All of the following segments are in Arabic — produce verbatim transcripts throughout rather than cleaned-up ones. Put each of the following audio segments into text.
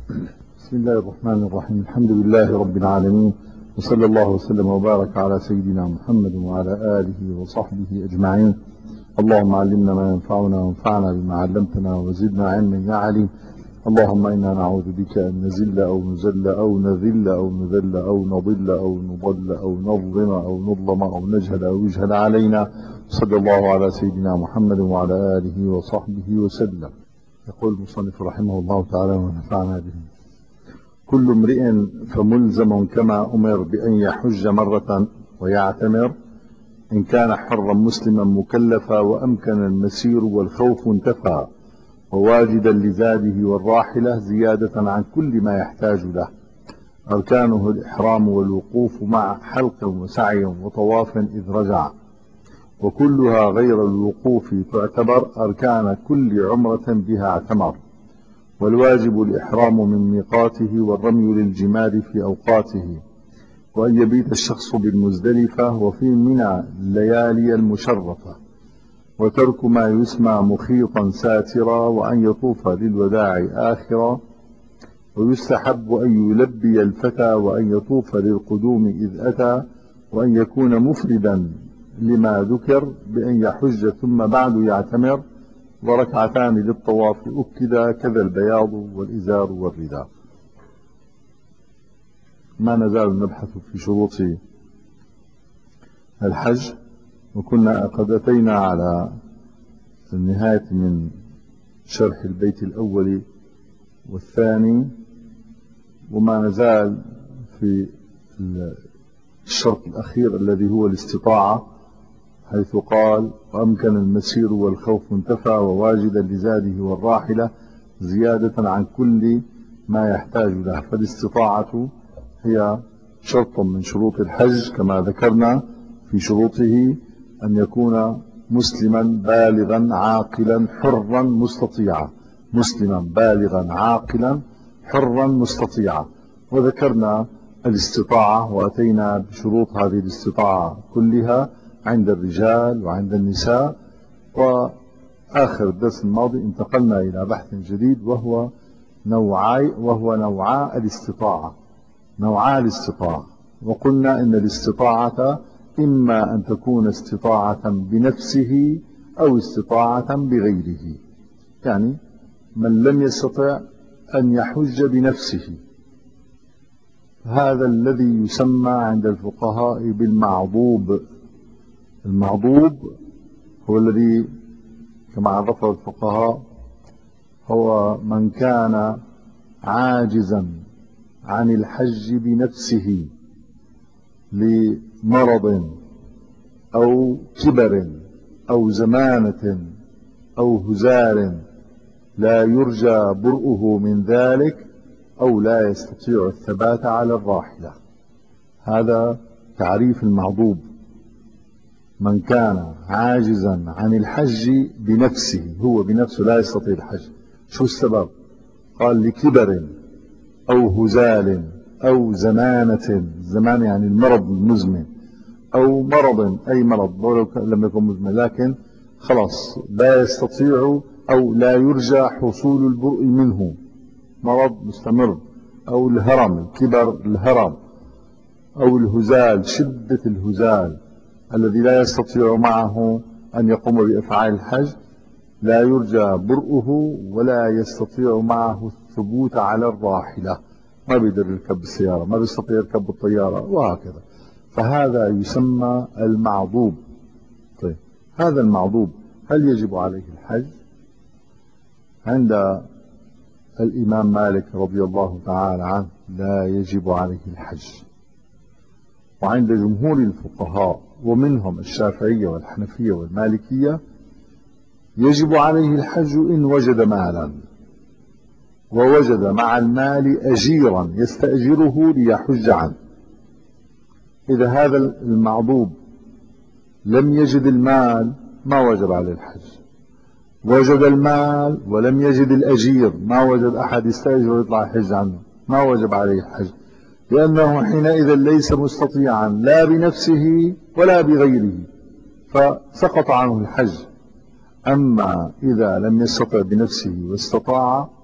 بسم الله الرحمن الرحيم. الحمد لله رب العالمين، وصلى الله وسلم وبارك على سيدنا محمد وعلى آله وصحبه أجمعين. اللهم علمنا ما ينفعنا وانفعنا بما علمتنا وزدنا علما يا عليم. اللهم إنا نعوذ بك أن نزل أو نزل أو نذل أو نذل أو نضل أو نضل أو نظلم أو نظلم أو نجهل أو يجهل علينا. صلى الله على سيدنا محمد وعلى آله وصحبه وسلم. يقول المصنف رحمه الله تعالى ونفعنا به: كل امرئ فملزم كما أمر بأن يحج مرة ويعتمر إن كان حرا مسلما مكلفا وأمكن المسير والخوف انتفى وواجدا لزاده والراحلة زيادة عن كل ما يحتاج له. أركانه الإحرام والوقوف مع حلق وسعي وطواف إذ رجع، وكلها غير الوقوف تعتبر أركان كل عمرة بها اعتمر. والواجب الإحرام من ميقاته والرمي للجمار في أوقاته، وأن يبيت الشخص بالمزدلفة وفي منى الليالي المشرفة، وترك ما يسمى مخيطا ساترا، وأن يطوف للوداع آخرا. ويستحب أن يلبي الفتى وأن يطوف للقدوم إذ أتى، وأن يكون مفردا لما ذكر بأن يحج ثم بعد يعتمر، وركعتان للطواف أكدا كذا البياض والإزار والرداء. ما نزال نبحث في شروط الحج، وكنا قد أتينا على النهاية من شرح البيت الأول والثاني، وما نزال في الشرط الأخير الذي هو الاستطاعة، حيث قال: وأمكن المسير والخوف انتفى وواجدا لزاده والراحلة زيادة عن كل ما يحتاج له. فالاستطاعة هي شرط من شروط الحج كما ذكرنا في شروطه: أن يكون مسلما بالغا عاقلا حرا مستطيعا، مسلما بالغا عاقلا حرا مستطيعا. وذكرنا الاستطاعة وأتينا بشروط هذه الاستطاعة كلها عند الرجال وعند النساء. وآخر الدرس الماضي انتقلنا إلى بحث جديد وهو نوعي وهو نوعاء الاستطاعة نوعاء الاستطاعة وقلنا إن الاستطاعة إما أن تكون استطاعة بنفسه أو استطاعة بغيره. يعني من لم يستطع أن يحج بنفسه، هذا الذي يسمى عند الفقهاء بالمعضوب. المعضوب هو الذي كما عرفه الفقهاء هو من كان عاجزا عن الحج بنفسه لمرض أو كبر أو زمانة أو هزال لا يرجى برؤه من ذلك، أو لا يستطيع الثبات على الراحلة. هذا تعريف المعضوب: من كان عاجزا عن الحج بنفسه، هو بنفسه لا يستطيع الحج. شو السبب؟ قال: لكبر أو هزال أو زمانة، زمان يعني المرض المزمن، أو مرض أي مرض ولو لم يكن مزمن لكن خلاص لا يستطيع أو لا يرجى حصول البرء منه، مرض مستمر، أو الهرم، الكبر الهرم، أو الهزال، شدة الهزال الذي لا يستطيع معه أن يقوم بإفعال الحج، لا يرجى برؤه ولا يستطيع معه الثبوت على الراحلة، ما بيقدر يركب السيارة، ما بيستطيع يركب الطيارة وهكذا. فهذا يسمى المعضوب. طيب، هذا المعضوب هل يجب عليه الحج؟ عند الإمام مالك رضي الله تعالى عنه لا يجب عليه الحج، وعند جمهور الفقهاء ومنهم الشافعية والحنفية والمالكية يجب عليه الحج إن وجد مالا، ووجد مع المال أجيرا يستأجره ليحج عنه. إذا هذا المعضوب لم يجد المال ما وجب عليه الحج، وجد المال ولم يجد الأجير، ما وجد أحد يستأجر ويطلع يحج عنه، ما وجب عليه الحج، لأنه حينئذ ليس مستطيعا لا بنفسه ولا بغيره، فسقط عنه الحج. أما إذا لم يستطع بنفسه واستطاع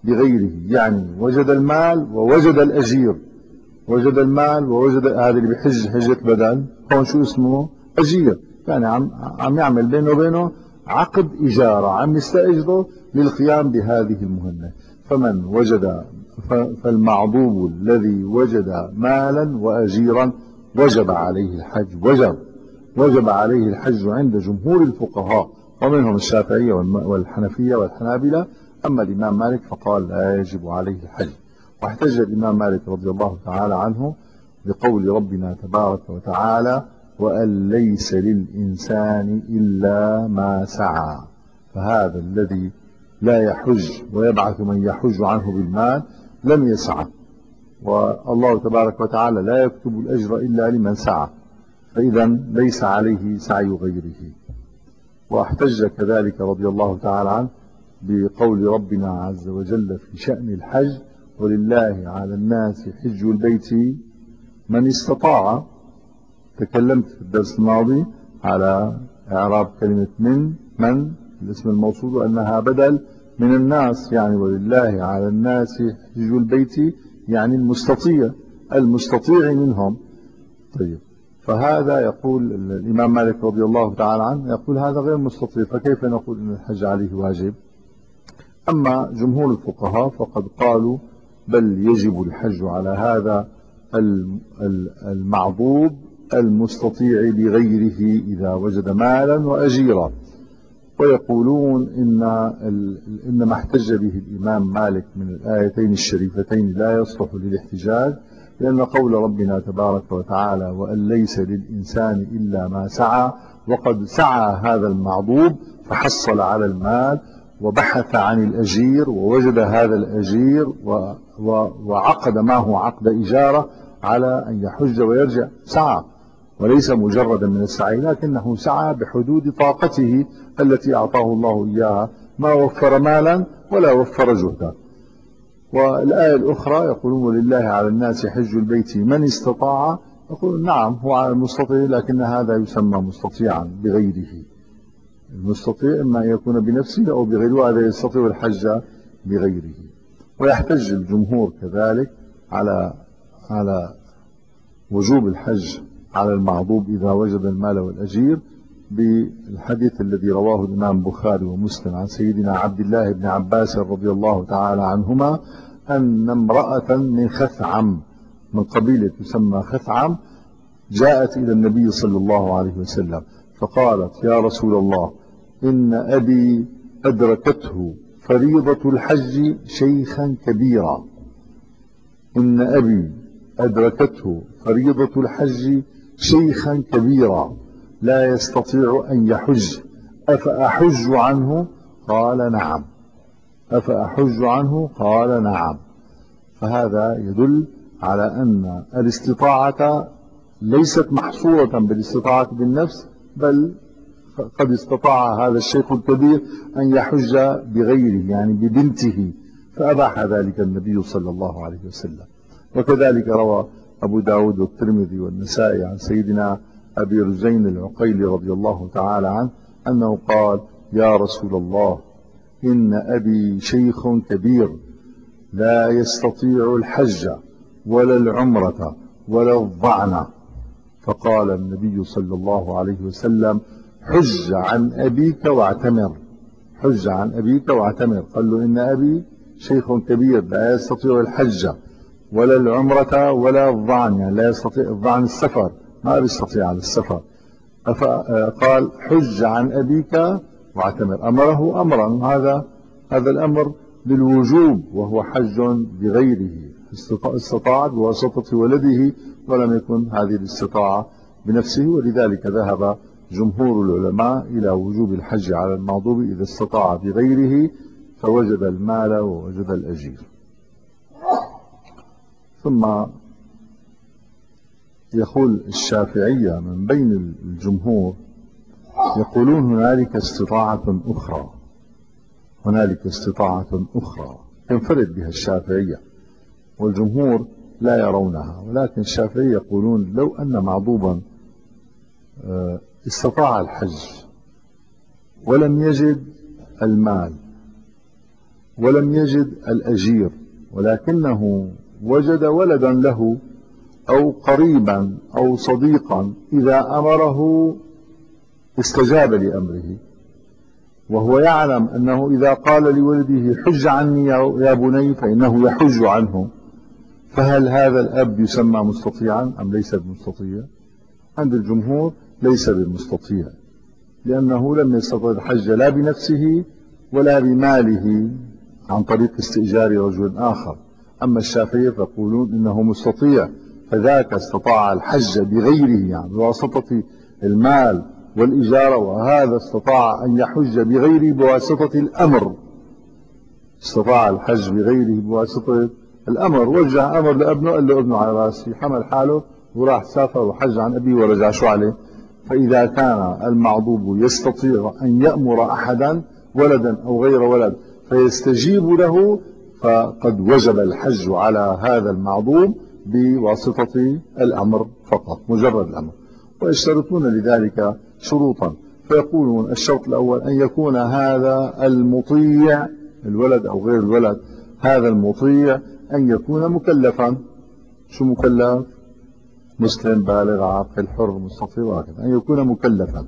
بغيره، يعني وجد المال ووجد الأجير، وجد المال ووجد هذا اللي بحج حجة بدل، هون شو اسمه؟ أجير، يعني عم عم يعمل بينه وبينه عقد إجارة، عم يستأجره للقيام بهذه المهمة. فمن وجد فالمعضوب الذي وجد مالا وأجيرا وجب عليه الحج، وجب وجب عليه الحج عند جمهور الفقهاء، ومنهم الشافعية والحنفية والحنابلة. أما الإمام مالك فقال لا يجب عليه الحج. واحتج الإمام مالك رضي الله تعالى عنه بقول ربنا تبارك وتعالى وأن ليس للإنسان إلا ما سعى، فهذا الذي لا يحج ويبعث من يحج عنه بالمال لم يسعى، والله تبارك وتعالى لا يكتب الأجر إلا لمن سعى، فإذا ليس عليه سعي غيره. واحتج كذلك رضي الله تعالى عنه بقول ربنا عز وجل في شأن الحج ولله على الناس حج البيت من استطاع. تكلمت في الدرس الماضي على إعراب كلمة من من الاسم الموصول وأنها بدل من الناس، يعني ولله على الناس حج البيت يعني المستطيع المستطيع منهم. طيب، فهذا يقول الإمام مالك رضي الله تعالى عنه يقول هذا غير مستطيع، فكيف نقول أن الحج عليه واجب؟ أما جمهور الفقهاء فقد قالوا بل يجب الحج على هذا المعضوب المستطيع بغيره إذا وجد مالا وأجيرا. ويقولون إن إن ما احتج به الإمام مالك من الآيتين الشريفتين لا يصلح للاحتجاج، لأن قول ربنا تبارك وتعالى وأن ليس للإنسان إلا ما سعى، وقد سعى هذا المعضوب فحصل على المال وبحث عن الأجير ووجد هذا الأجير وعقد معه عقد إجارة على أن يحج ويرجع، سعى وليس مجردا من السعي، لكنه سعى بحدود طاقته التي أعطاه الله إياها، ما وفر مالا ولا وفر جهدا. والآية الأخرى يقولون ولله على الناس حج البيت من استطاع، يقول نعم هو على المستطيع، لكن هذا يسمى مستطيعا بغيره. المستطيع إما أن يكون بنفسه أو بغيره، هذا يستطيع الحج بغيره. ويحتج الجمهور كذلك على على وجوب الحج على المعضوب إذا وجد المال والأجير بالحديث الذي رواه الإمام البخاري ومسلم عن سيدنا عبد الله بن عباس رضي الله تعالى عنهما أن امرأة من خثعم، من قبيلة تسمى خثعم، جاءت إلى النبي صلى الله عليه وسلم فقالت يا رسول الله إن أبي أدركته فريضة الحج شيخا كبيرا، إن أبي أدركته فريضة الحج شيخا كبيرا لا يستطيع أن يحج، أفأحج عنه؟ قال نعم. أفأحج عنه؟ قال نعم. فهذا يدل على أن الاستطاعة ليست محصورة بالاستطاعة بالنفس، بل قد استطاع هذا الشيخ الكبير أن يحج بغيره يعني ببنته، فأباح ذلك النبي صلى الله عليه وسلم. وكذلك روى أبو داود والترمذي والنسائي عن سيدنا أبي رزين العقيلي رضي الله تعالى عنه أنه قال يا رسول الله إن أبي شيخ كبير لا يستطيع الحج ولا العمرة ولا الظعن، فقال النبي صلى الله عليه وسلم حج عن أبيك واعتمر، حج عن أبيك واعتمر. قال له إن أبي شيخ كبير لا يستطيع الحج ولا العمرة ولا الظعن، يعني لا يستطيع الظعن السفر، ما بيستطيع على السفر. قال حج عن أبيك واعتمر، أمره أمرا، هذا هذا الأمر بالوجوب وهو حج بغيره، استطاع بواسطة ولده ولم يكن هذه الاستطاعة بنفسه. ولذلك ذهب جمهور العلماء إلى وجوب الحج على المعضوب إذا استطاع بغيره فوجد المال ووجد الأجير. ثم يقول الشافعية من بين الجمهور يقولون هنالك استطاعة أخرى، هنالك استطاعة أخرى ينفرد بها الشافعية والجمهور لا يرونها، ولكن الشافعية يقولون لو أن معضوبا استطاع الحج ولم يجد المال ولم يجد الأجير، ولكنه وجد ولدا له أو قريبا أو صديقا إذا أمره استجاب لأمره، وهو يعلم أنه إذا قال لولده حج عني يا بني فإنه يحج عنه، فهل هذا الأب يسمى مستطيعا أم ليس بمستطيع؟ عند الجمهور ليس بمستطيع، لأنه لم يستطع الحج لا بنفسه ولا بماله عن طريق استئجار رجل آخر. أما الشافعية فيقولون إنه مستطيع، فذاك استطاع الحج بغيره يعني بواسطة المال والإجارة، وهذا استطاع أن يحج بغيره بواسطة الأمر. استطاع الحج بغيره بواسطة الأمر، وجه أمر لابنه قال له ابنه على راسي، حمل حاله وراح سافر وحج عن أبيه ورجع شو عليه. فإذا كان المعضوب يستطيع أن يأمر أحدا ولدا أو غير ولد فيستجيب له، فقد وجب الحج على هذا المعضوب بواسطة الأمر فقط، مجرد الأمر. ويشترطون لذلك شروطا، فيقولون الشرط الأول أن يكون هذا المطيع الولد أو غير الولد، هذا المطيع أن يكون مكلفا. شو مكلف؟ مسلم بالغ عاقل حر مستطيع، وهكذا أن يكون مكلفا.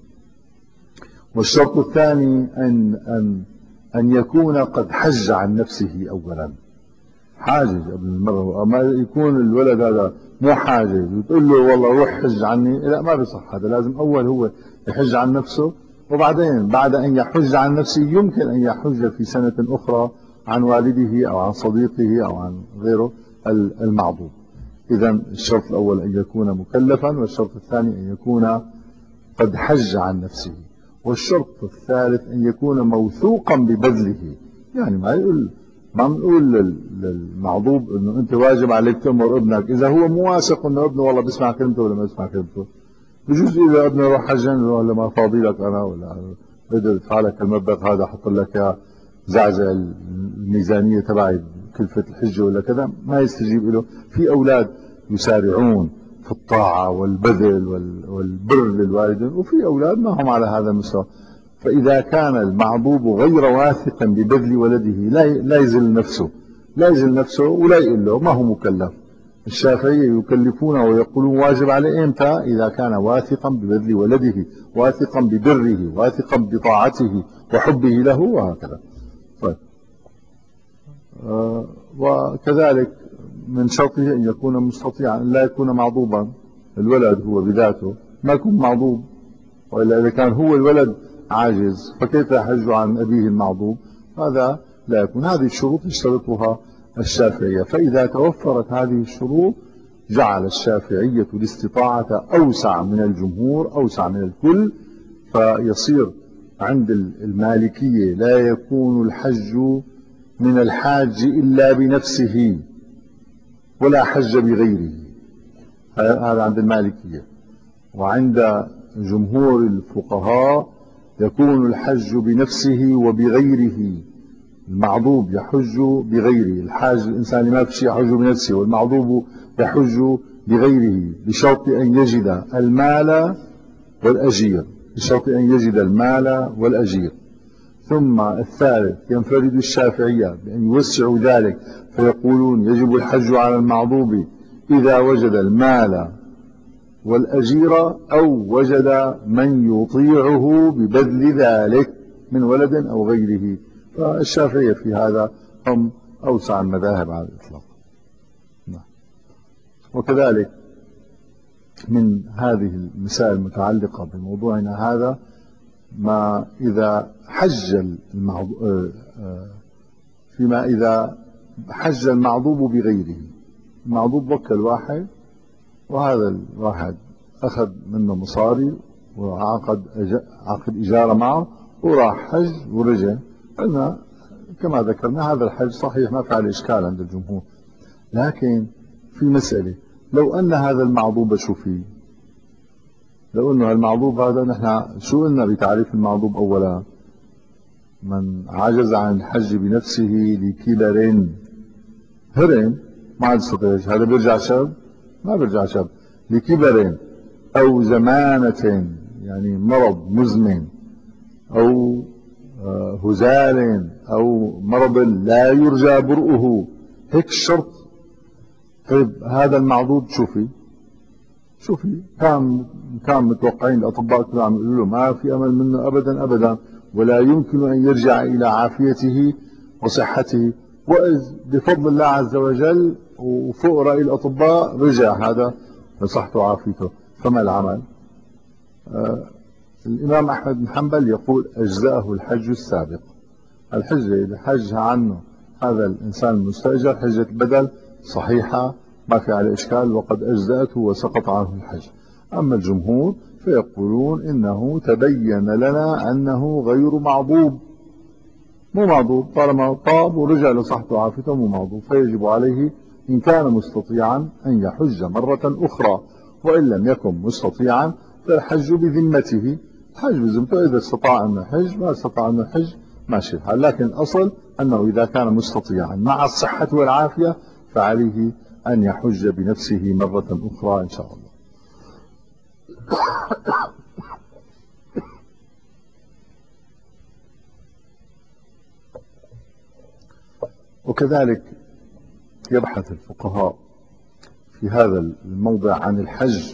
والشرط الثاني أن أن أن يكون قد حج عن نفسه أولا، حاجز قبل المرة. أما يكون الولد هذا مو حاجز وتقول له والله روح حج عني، لا ما بصح هذا، لازم أول هو يحج عن نفسه، وبعدين بعد أن يحج عن نفسه يمكن أن يحج في سنة أخرى عن والده أو عن صديقه أو عن غيره المعضوب. إذا الشرط الأول أن يكون مكلفا، والشرط الثاني أن يكون قد حج عن نفسه، والشرط الثالث أن يكون موثوقا ببذله. يعني ما يقول ما بنقول للمعضوب انه انت واجب عليك تأمر ابنك اذا هو مو واثق انه ابنه والله بيسمع كلمته ولا ما بيسمع كلمته. بجوز اذا ابنه راح حجن ولا ما فاضي لك انا، ولا بدي ادفع لك المبلغ هذا احط لك زعزع الميزانيه تبعي كلفه الحجه ولا كذا، ما يستجيب له. في اولاد يسارعون في الطاعه والبذل والبر للوالدين، وفي اولاد ما هم على هذا المستوى. فإذا كان المعضوب غير واثقا ببذل ولده لا يزل نفسه لا يزل نفسه ولا يقول له ما هو مكلف. الشافعية يكلفونه ويقولون واجب عليه إمتى؟ إذا كان واثقا ببذل ولده، واثقا ببره، واثقا بطاعته وحبه له، وهكذا. طيب. آه وكذلك من شرطه أن يكون مستطيعا، لا يكون معضوبا. الولد هو بذاته ما يكون معضوب، وإلا إذا كان هو الولد عاجز فكيف يحج عن أبيه المعضوب؟ هذا لا يكون. هذه الشروط يشترطها الشافعية، فإذا توفرت هذه الشروط جعل الشافعية الاستطاعة أوسع من الجمهور، أوسع من الكل، فيصير عند المالكية لا يكون الحج من الحاج إلا بنفسه ولا حج بغيره. هذا عند المالكية. وعند جمهور الفقهاء يكون الحج بنفسه وبغيره. المعضوب يحج بغيره، الحاج الإنسان ما في شيء يحج بنفسه، والمعضوب يحج بغيره بشرط أن يجد المال والأجير، بشرط أن يجد المال والأجير. ثم الثالث ينفرد الشافعية بأن يوسعوا ذلك فيقولون يجب الحج على المعضوب إذا وجد المال والأجير أو وجد من يطيعه ببذل ذلك من ولد أو غيره. فالشافعية في هذا هم أوسع المذاهب على الإطلاق. وكذلك من هذه المسائل المتعلقة بموضوعنا هذا ما إذا حج المعضوب فيما إذا حج المعضوب بغيره. المعضوب وكل واحد، وهذا الواحد أخذ منه مصاري وعقد عقد إجارة معه وراح حج ورجع. قلنا كما ذكرنا هذا الحج صحيح ما في عليه إشكال عند الجمهور، لكن في مسألة، لو أن هذا المعضوب شو فيه؟ لو أنه المعضوب هذا، نحن شو قلنا بتعريف المعضوب أولا؟ من عجز عن الحج بنفسه لكبر هرم ما عاد يستطيع، هذا بيرجع شاب؟ ما بيرجع شاب. لكبر أو زمانة يعني مرض مزمن أو هزال أو مرض لا يرجى برؤه، هيك الشرط. طيب هذا المعضوب شوفي شوفي كان كان متوقعين الأطباء كلهم يقولوا له ما في أمل منه أبدا أبدا، ولا يمكن أن يرجع إلى عافيته وصحته، وإذ بفضل الله عز وجل وفوق رأي الأطباء رجع هذا لصحته وعافيته. فما العمل؟ آه الإمام أحمد بن حنبل يقول أجزأه الحج السابق. الحجة اللي حجها عنه هذا الإنسان المستأجر حجة البدل صحيحة ما في عليه إشكال، وقد أجزأته وسقط عنه الحج. أما الجمهور فيقولون إنه تبين لنا أنه غير معضوب، مو معضوب، طالما طاب ورجع لصحته وعافيته مو معضوب، فيجب عليه إن كان مستطيعا أن يحج مرة أخرى، وإن لم يكن مستطيعا فالحج بذمته، الحج بذمته، إذا استطاع أن يحج ما استطاع أن يحج ماشي الحال، لكن الأصل أنه إذا كان مستطيعا مع الصحة والعافية فعليه أن يحج بنفسه مرة أخرى إن شاء الله. وكذلك يبحث الفقهاء في هذا الموضع عن الحج،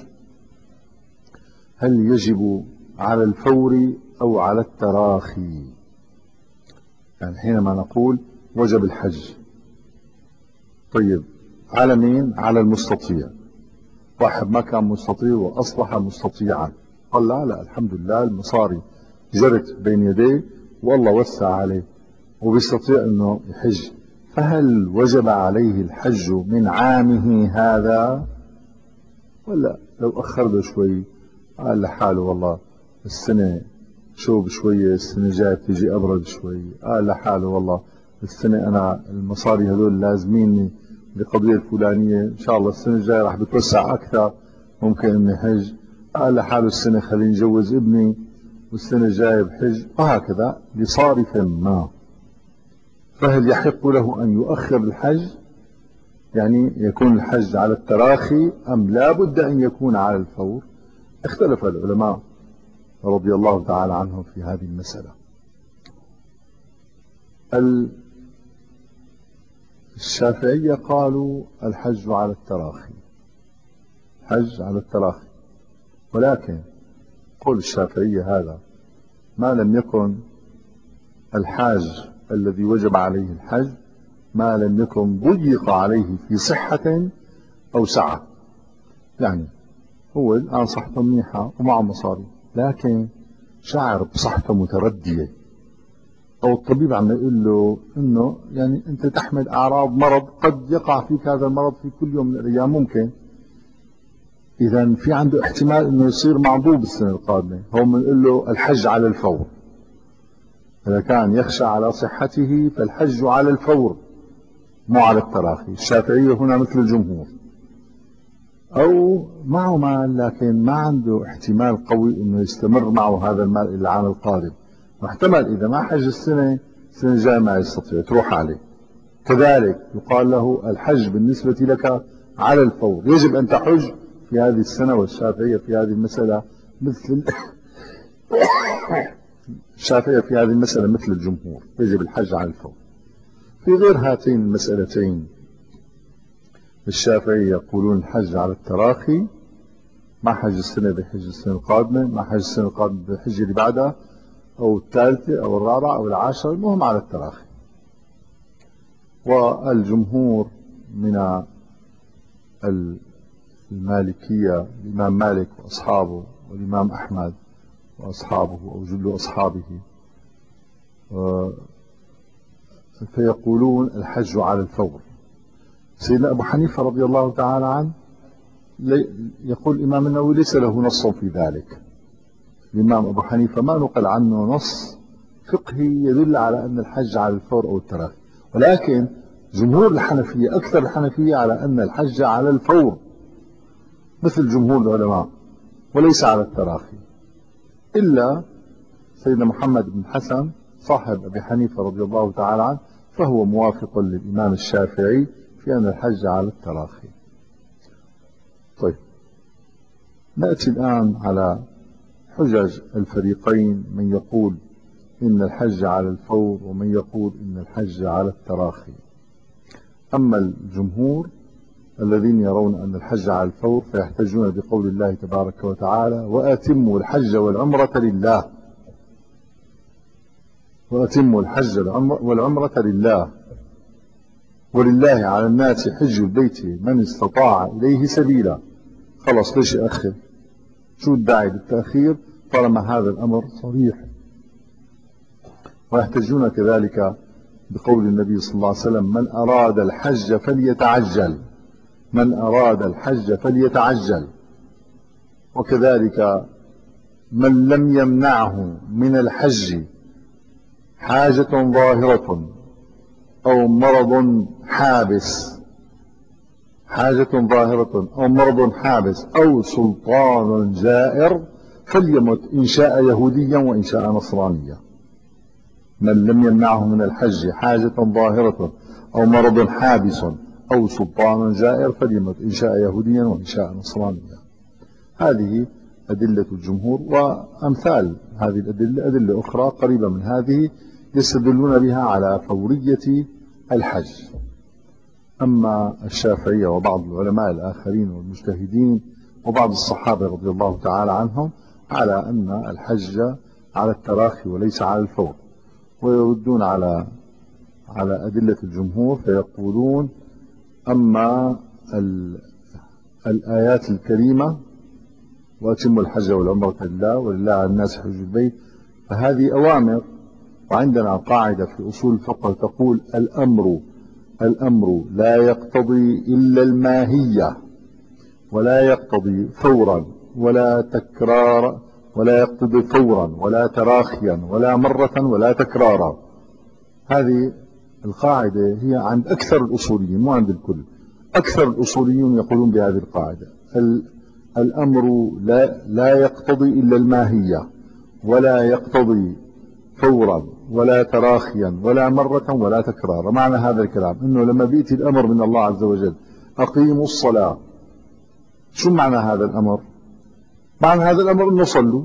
هل يجب على الفور أو على التراخي؟ يعني حينما نقول وجب الحج، طيب على مين؟ على المستطيع. واحد ما كان مستطيع وأصبح مستطيعا، قال لا لا الحمد لله المصاري جرت بين يديه والله وسع عليه وبيستطيع أنه يحج، فهل وجب عليه الحج من عامه هذا ولا لو أخر له شوي؟ قال لحاله والله السنة شوب شوية، السنة جاية تيجي أبرد شوي. قال لحاله والله السنة أنا المصاري هذول لازميني لقضية الفلانية، إن شاء الله السنة الجاية راح بتوسع أكثر ممكن إني حج. قال لحاله السنة خليني نجوز ابني والسنة الجاية بحج، وهكذا لصارف ما. فهل يحق له أن يؤخر الحج، يعني يكون الحج على التراخي، أم لا بد أن يكون على الفور؟ اختلف العلماء رضي الله تعالى عنهم في هذه المسألة. الشافعية قالوا الحج على التراخي، حج على التراخي، ولكن قول الشافعية هذا ما لم يكن الحاج الذي وجب عليه الحج ما لم يكن ضيق عليه في صحة أو سعة. يعني هو الآن صحته منيحة ومعه مصاري، لكن شعر بصحته متردية، أو الطبيب عم يقول له إنه يعني أنت تحمل أعراض مرض قد يقع فيك هذا المرض في كل يوم من الأيام ممكن، إذا في عنده احتمال إنه يصير معضوب السنة القادمة، هو بنقول له الحج على الفور. إذا كان يخشى على صحته فالحج على الفور مو على التراخي. الشافعية هنا مثل الجمهور. أو معه مال لكن ما عنده احتمال قوي إنه يستمر معه هذا المال إلى العام القادم، واحتمل إذا ما حج السنة السنة الجاية ما يستطيع تروح عليه، كذلك يقال له الحج بالنسبة لك على الفور، يجب أن تحج في هذه السنة. والشافعية في هذه المسألة مثل الشافعية في هذه المسألة مثل الجمهور، يجب الحج على الفور. في غير هاتين المسألتين الشافعية يقولون الحج على التراخي، ما حج السنة بحج السنة القادمة، ما حج السنة القادمة بحج اللي بعدها أو الثالثة أو الرابعة أو العاشرة، المهم على التراخي. والجمهور من المالكية الإمام مالك وأصحابه والإمام أحمد وأصحابه أو جل أصحابه فيقولون الحج على الفور. سيدنا أبو حنيفة رضي الله تعالى عنه يقول الإمام النووي ليس له نص في ذلك. الإمام أبو حنيفة ما نقل عنه نص فقهي يدل على أن الحج على الفور أو التراخي، ولكن جمهور الحنفية أكثر الحنفية على أن الحج على الفور مثل جمهور العلماء وليس على التراخي، إلا سيدنا محمد بن حسن صاحب أبي حنيفة رضي الله تعالى عنه فهو موافق للإمام الشافعي في أن الحج على التراخي. طيب نأتي الآن على حجج الفريقين، من يقول إن الحج على الفور، ومن يقول إن الحج على التراخي. أما الجمهور الذين يرون أن الحج على الفور فيحتجون بقول الله تبارك وتعالى: وأتموا الحج والعمرة لله. وأتموا الحج والعمرة لله، ولله على الناس حج البيت من استطاع إليه سبيلا. خلاص، ليش يأخر؟ شو الداعي للتأخير طالما هذا الأمر صريح؟ ويحتجون كذلك بقول النبي صلى الله عليه وسلم: من أراد الحج فليتعجل، من أراد الحج فليتعجل. وكذلك من لم يمنعه من الحج حاجة ظاهرة أو مرض حابس، حاجة ظاهرة أو مرض حابس أو سلطان جائر فليمت إن شاء يهوديا وإن شاء نصرانيا. من لم يمنعه من الحج حاجة ظاهرة أو مرض حابس أو سلطان جائر فليمت إن شاء يهوديا وإن شاء نصرانيا. هذه أدلة الجمهور، وأمثال هذه الأدلة أدلة أخرى قريبة من هذه يستدلون بها على فورية الحج. أما الشافعية وبعض العلماء الآخرين والمجتهدين وبعض الصحابة رضي الله تعالى عنهم على أن الحج على التراخي وليس على الفور، ويردون على على أدلة الجمهور فيقولون: أما الآيات الكريمة وأتموا الحج والعمرة لله ولله على الناس حج البيت فهذه أوامر، وعندنا قاعدة في أصول الفقه تقول: الأمر الأمر لا يقتضي إلا الماهية، ولا يقتضي فورا ولا تكرار، ولا يقتضي فورا ولا تراخيا ولا مرة ولا تكرارا. هذه القاعدة هي عند أكثر الأصوليين، مو عند الكل. أكثر الأصوليين يقولون بهذه القاعدة: الأمر لا, لا يقتضي إلا الماهية، ولا يقتضي فورا ولا تراخيا ولا مرة ولا تكرارا. معنى هذا الكلام أنه لما بيأتي الأمر من الله عز وجل: أقيموا الصلاة، شو معنى هذا الأمر؟ معنى هذا الأمر أنه صلوا،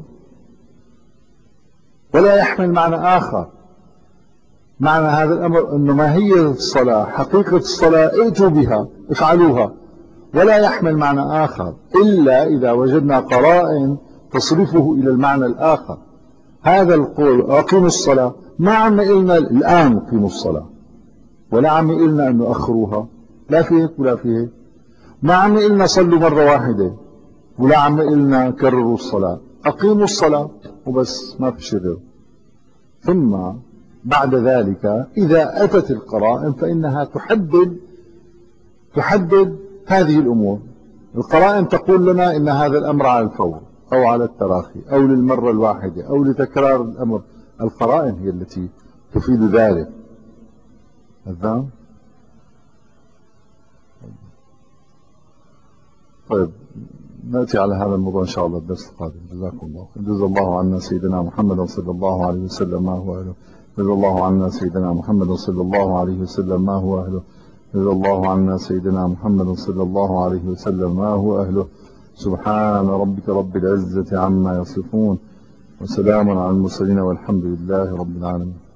ولا يحمل معنى آخر. معنى هذا الأمر أنه ماهية الصلاة، حقيقة الصلاة ائتوا بها، افعلوها، ولا يحمل معنى آخر إلا إذا وجدنا قرائن تصرفه إلى المعنى الآخر. هذا القول أقيموا الصلاة ما عم قلنا الآن قيموا الصلاة، ولا عم قلنا أن أخروها، لا في هيك ولا في هيك. ما عم قلنا صلوا مرة واحدة، ولا عم قلنا كرروا الصلاة. أقيموا الصلاة وبس، ما في شيء غيره. ثم بعد ذلك إذا أتت القرائن فإنها تحدد تحدد هذه الأمور. القرائن تقول لنا إن هذا الأمر على الفور أو على التراخي أو للمرة الواحدة أو لتكرار الأمر. القرائن هي التي تفيد ذلك. تمام؟ طيب، نأتي على هذا الموضوع إن شاء الله الدرس القادم. جزاكم الله. جزا الله عنا سيدنا محمد صلى الله عليه وسلم ما هو أهله. جزا الله عنا سيدنا محمد صلى الله عليه وسلم ما هو أهله. جزا الله عنا سيدنا محمد صلى الله عليه وسلم ما هو أهله. سبحان ربك رب العزة عما يصفون، وسلام على المرسلين، والحمد لله رب العالمين.